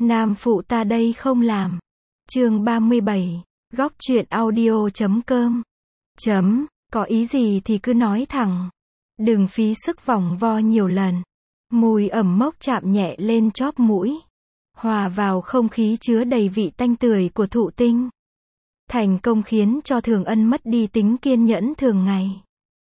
Nam phụ ta đây không làm. Chương 37, góc truyện audio.com. Có ý gì thì cứ nói thẳng. Đừng phí sức vòng vo nhiều lần. Mùi ẩm mốc chạm nhẹ lên chóp mũi, hòa vào không khí chứa đầy vị tanh tưởi của thụ tinh. Thành công khiến cho Thường Ân mất đi tính kiên nhẫn thường ngày.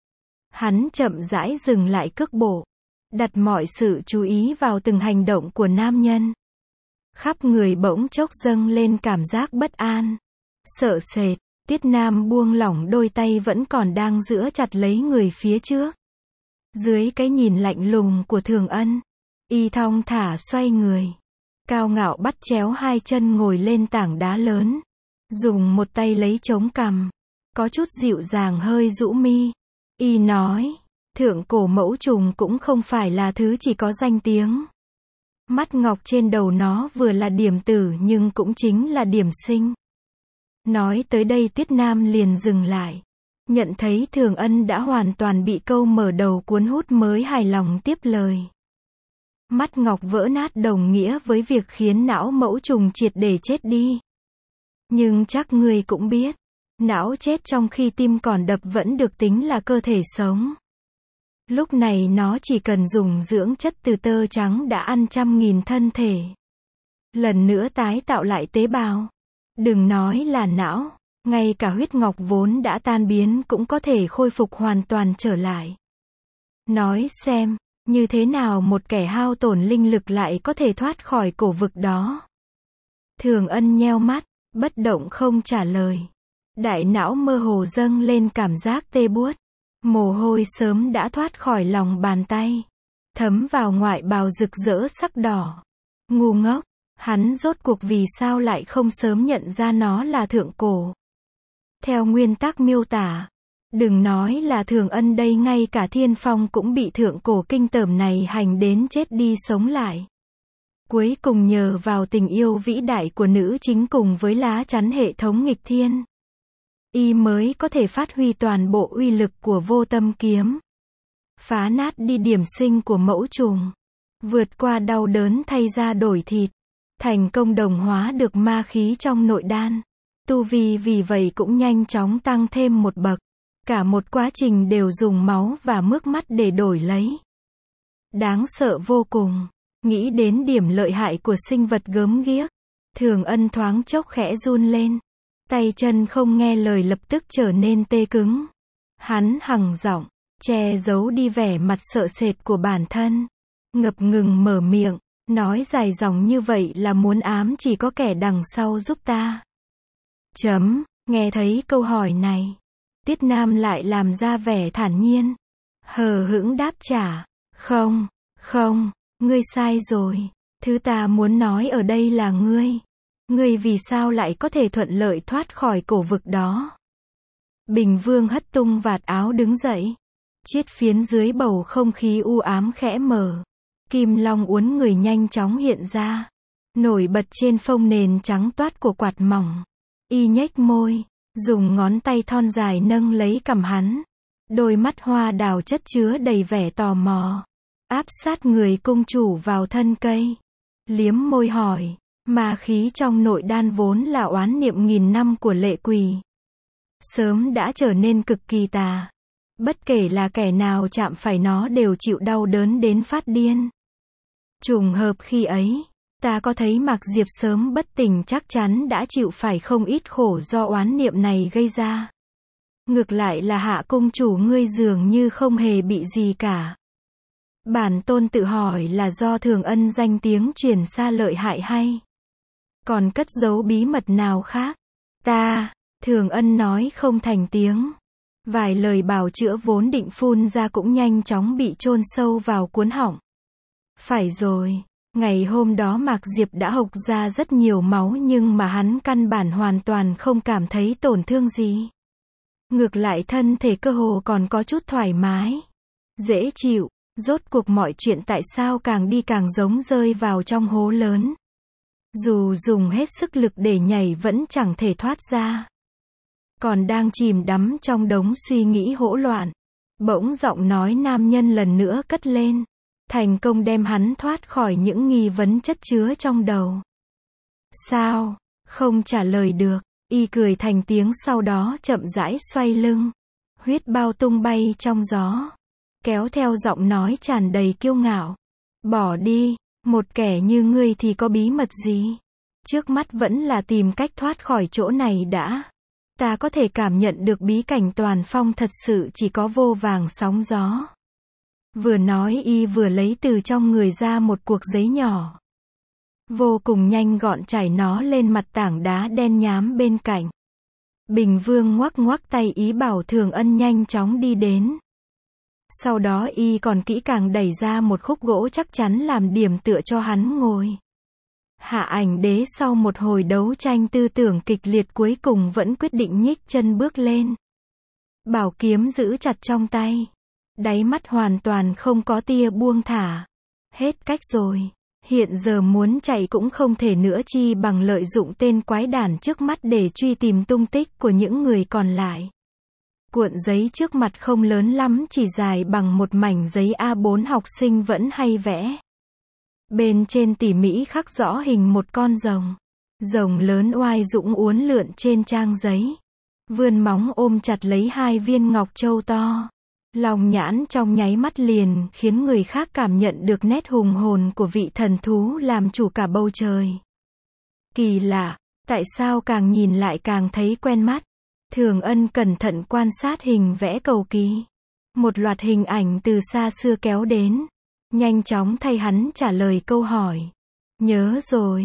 Hắn chậm rãi dừng lại cước bộ, đặt mọi sự chú ý vào từng hành động của nam nhân. Khắp người bỗng chốc dâng lên cảm giác bất an, sợ sệt. Tiết Nam buông lỏng đôi tay vẫn còn đang giữ chặt lấy người phía trước. Dưới cái nhìn lạnh lùng của Thường Ân, y thong thả xoay người, cao ngạo bắt chéo hai chân ngồi lên tảng đá lớn, dùng một tay lấy chống cằm, có chút dịu dàng hơi rũ mi. Y nói, thượng cổ mẫu trùng cũng không phải là thứ chỉ có danh tiếng. Mắt ngọc trên đầu nó vừa là điểm tử nhưng cũng chính là điểm sinh. Nói tới đây Tiết Nam liền dừng lại, nhận thấy Thường Ân đã hoàn toàn bị câu mở đầu cuốn hút mới hài lòng tiếp lời. Mắt ngọc vỡ nát đồng nghĩa với việc khiến não mẫu trùng triệt để chết đi. Nhưng chắc ngươi cũng biết, não chết trong khi tim còn đập vẫn được tính là cơ thể sống. Lúc này nó chỉ cần dùng dưỡng chất từ tơ trắng đã ăn 100.000 thân thể, lần nữa tái tạo lại tế bào. Đừng nói là não, ngay cả huyết ngọc vốn đã tan biến cũng có thể khôi phục hoàn toàn trở lại. Nói xem, như thế nào một kẻ hao tổn linh lực lại có thể thoát khỏi cổ vực đó? Thường Ân nheo mắt, bất động không trả lời. Đại não mơ hồ dâng lên cảm giác tê buốt. Mồ hôi sớm đã thoát khỏi lòng bàn tay, thấm vào ngoại bào rực rỡ sắc đỏ. Ngu ngốc, hắn rốt cuộc vì sao lại không sớm nhận ra nó là thượng cổ? Theo nguyên tắc miêu tả, đừng nói là Thường Ân đây, ngay cả Thiên Phong cũng bị thượng cổ kinh tởm này hành đến chết đi sống lại. Cuối cùng nhờ vào tình yêu vĩ đại của nữ chính cùng với lá chắn hệ thống nghịch thiên, y mới có thể phát huy toàn bộ uy lực của vô tâm kiếm, phá nát đi điểm sinh của mẫu trùng, vượt qua đau đớn thay da đổi thịt, thành công đồng hóa được ma khí trong nội đan. Tu vi vì vậy cũng nhanh chóng tăng thêm một bậc. Cả một quá trình đều dùng máu và nước mắt để đổi lấy. Đáng sợ vô cùng. Nghĩ đến điểm lợi hại của sinh vật gớm ghiếc, Thường Ân thoáng chốc khẽ run lên. Tay chân không nghe lời lập tức trở nên tê cứng. Hắn hằng giọng, che giấu đi vẻ mặt sợ sệt của bản thân. Ngập ngừng mở miệng, nói dài dòng như vậy là muốn ám chỉ có kẻ đằng sau giúp ta. Nghe thấy câu hỏi này, Tiết Nam lại làm ra vẻ thản nhiên, hờ hững đáp trả, không, ngươi sai rồi, thứ ta muốn nói ở đây là ngươi vì sao lại có thể thuận lợi thoát khỏi cổ vực đó? Bình Vương hất tung vạt áo đứng dậy, chiết phiến dưới bầu không khí u ám khẽ mở, kim long uốn người nhanh chóng hiện ra, nổi bật trên phông nền trắng toát của quạt mỏng. Y nhếch môi, dùng ngón tay thon dài nâng lấy cằm hắn. Đôi mắt hoa đào chất chứa đầy vẻ tò mò, áp sát người cung chủ vào thân cây. Liếm môi hỏi, ma khí trong nội đan vốn là oán niệm nghìn năm của lệ quỷ, sớm đã trở nên cực kỳ tà. Bất kể là kẻ nào chạm phải nó đều chịu đau đớn đến phát điên. Trùng hợp khi ấy, ta có thấy Mạc Diệp sớm bất tỉnh chắc chắn đã chịu phải không ít khổ do oán niệm này gây ra. Ngược lại là Hạ cung chủ ngươi dường như không hề bị gì cả. Bản tôn tự hỏi là do Thường Ân danh tiếng truyền xa lợi hại hay còn cất giấu bí mật nào khác? Thường Ân nói không thành tiếng. Vài lời bào chữa vốn định phun ra cũng nhanh chóng bị chôn sâu vào cuốn họng. Phải rồi. Ngày hôm đó Mạc Diệp đã hộc ra rất nhiều máu nhưng mà hắn căn bản hoàn toàn không cảm thấy tổn thương gì. Ngược lại thân thể cơ hồ còn có chút thoải mái, dễ chịu. Rốt cuộc mọi chuyện tại sao càng đi càng giống rơi vào trong hố lớn. Dù dùng hết sức lực để nhảy vẫn chẳng thể thoát ra. Còn đang chìm đắm trong đống suy nghĩ hỗn loạn, bỗng giọng nói nam nhân lần nữa cất lên. Thành công đem hắn thoát khỏi những nghi vấn chất chứa trong đầu. Sao? Không trả lời được. Y cười thành tiếng sau đó chậm rãi xoay lưng. Huyết bao tung bay trong gió. Kéo theo giọng nói tràn đầy kiêu ngạo. Bỏ đi, một kẻ như ngươi thì có bí mật gì? Trước mắt vẫn là tìm cách thoát khỏi chỗ này đã. Ta có thể cảm nhận được bí cảnh Toàn Phong thật sự chỉ có vô vàng sóng gió. Vừa nói y vừa lấy từ trong người ra một cuộc giấy nhỏ. Vô cùng nhanh gọn trải nó lên mặt tảng đá đen nhám bên cạnh. Bình Vương ngoắc ngoắc tay ý bảo Thường Ân nhanh chóng đi đến. Sau đó y còn kỹ càng đẩy ra một khúc gỗ chắc chắn làm điểm tựa cho hắn ngồi. Hạ Ảnh Đế sau một hồi đấu tranh tư tưởng kịch liệt cuối cùng vẫn quyết định nhích chân bước lên. Bảo kiếm giữ chặt trong tay. Đáy mắt hoàn toàn không có tia buông thả. Hết cách rồi. Hiện giờ muốn chạy cũng không thể nữa chi bằng lợi dụng tên quái đản trước mắt để truy tìm tung tích của những người còn lại. Cuộn giấy trước mặt không lớn lắm, chỉ dài bằng một mảnh giấy A4 học sinh vẫn hay vẽ. Bên trên tỉ mỉ khắc rõ hình một con rồng. Rồng lớn oai dũng uốn lượn trên trang giấy. Vươn móng ôm chặt lấy hai viên ngọc châu to. Lòng nhãn trong nháy mắt liền khiến người khác cảm nhận được nét hùng hồn của vị thần thú làm chủ cả bầu trời. Kỳ lạ, tại sao càng nhìn lại càng thấy quen mắt? Thường Ân cẩn thận quan sát hình vẽ cầu kỳ. Một loạt hình ảnh từ xa xưa kéo đến. Nhanh chóng thay hắn trả lời câu hỏi. Nhớ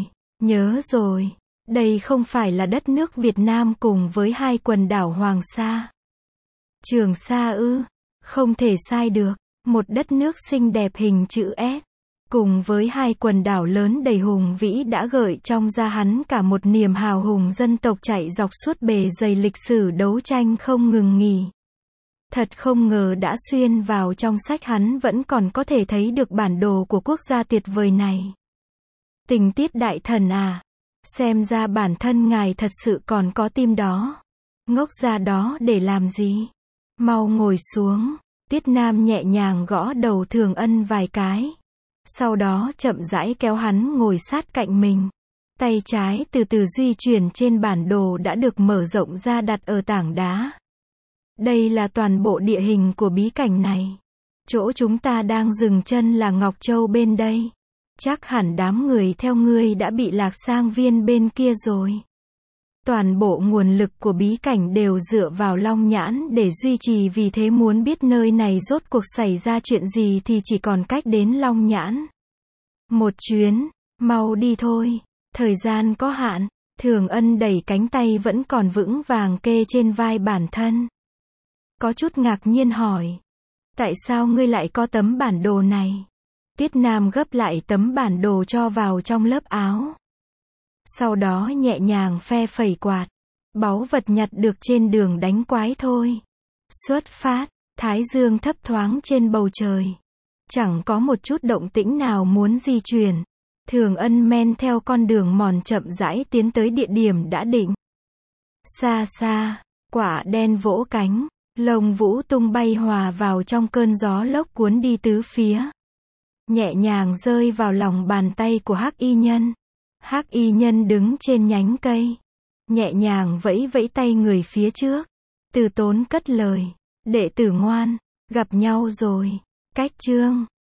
rồi. Đây không phải là đất nước Việt Nam cùng với hai quần đảo Hoàng Sa. Trường Sa ư? Không thể sai được. Một đất nước xinh đẹp hình chữ S. Cùng với hai quần đảo lớn đầy hùng vĩ đã gợi trong ra hắn cả một niềm hào hùng dân tộc chạy dọc suốt bề dày lịch sử đấu tranh không ngừng nghỉ. Thật không ngờ đã xuyên vào trong sách hắn vẫn còn có thể thấy được bản đồ của quốc gia tuyệt vời này. Tình tiết đại thần à, xem ra bản thân ngài thật sự còn có tim đó. Ngốc ra đó để làm gì? Mau ngồi xuống. Tiết Nam nhẹ nhàng gõ đầu Thường Ân vài cái. Sau đó chậm rãi kéo hắn ngồi sát cạnh mình. Tay trái từ từ di chuyển trên bản đồ đã được mở rộng ra đặt ở tảng đá. Đây là toàn bộ địa hình của bí cảnh này. Chỗ chúng ta đang dừng chân là Ngọc Châu bên đây. Chắc hẳn đám người theo ngươi đã bị lạc sang viên bên kia rồi. Toàn bộ nguồn lực của bí cảnh đều dựa vào Long Nhãn để duy trì, vì thế muốn biết nơi này rốt cuộc xảy ra chuyện gì thì chỉ còn cách đến Long Nhãn. Một chuyến, mau đi thôi, thời gian có hạn. Thường Ân đẩy cánh tay vẫn còn vững vàng kê trên vai bản thân. Có chút ngạc nhiên hỏi. Tại sao ngươi lại có tấm bản đồ này? Tiết Nam gấp lại tấm bản đồ cho vào trong lớp áo. Sau đó nhẹ nhàng phe phẩy quạt. Báu vật nhặt được trên đường đánh quái thôi. Xuất phát, thái dương thấp thoáng trên bầu trời. Chẳng có một chút động tĩnh nào muốn di chuyển. Thường Ân men theo con đường mòn chậm rãi tiến tới địa điểm đã định. Xa xa, quả đen vỗ cánh. Lông vũ tung bay hòa vào trong cơn gió lốc cuốn đi tứ phía. Nhẹ nhàng rơi vào lòng bàn tay của Hắc Y Nhân. Hắc Y Nhân đứng trên nhánh cây. Nhẹ nhàng vẫy vẫy tay người phía trước. Từ Tốn cất lời. Đệ tử ngoan, gặp nhau rồi. Cách chương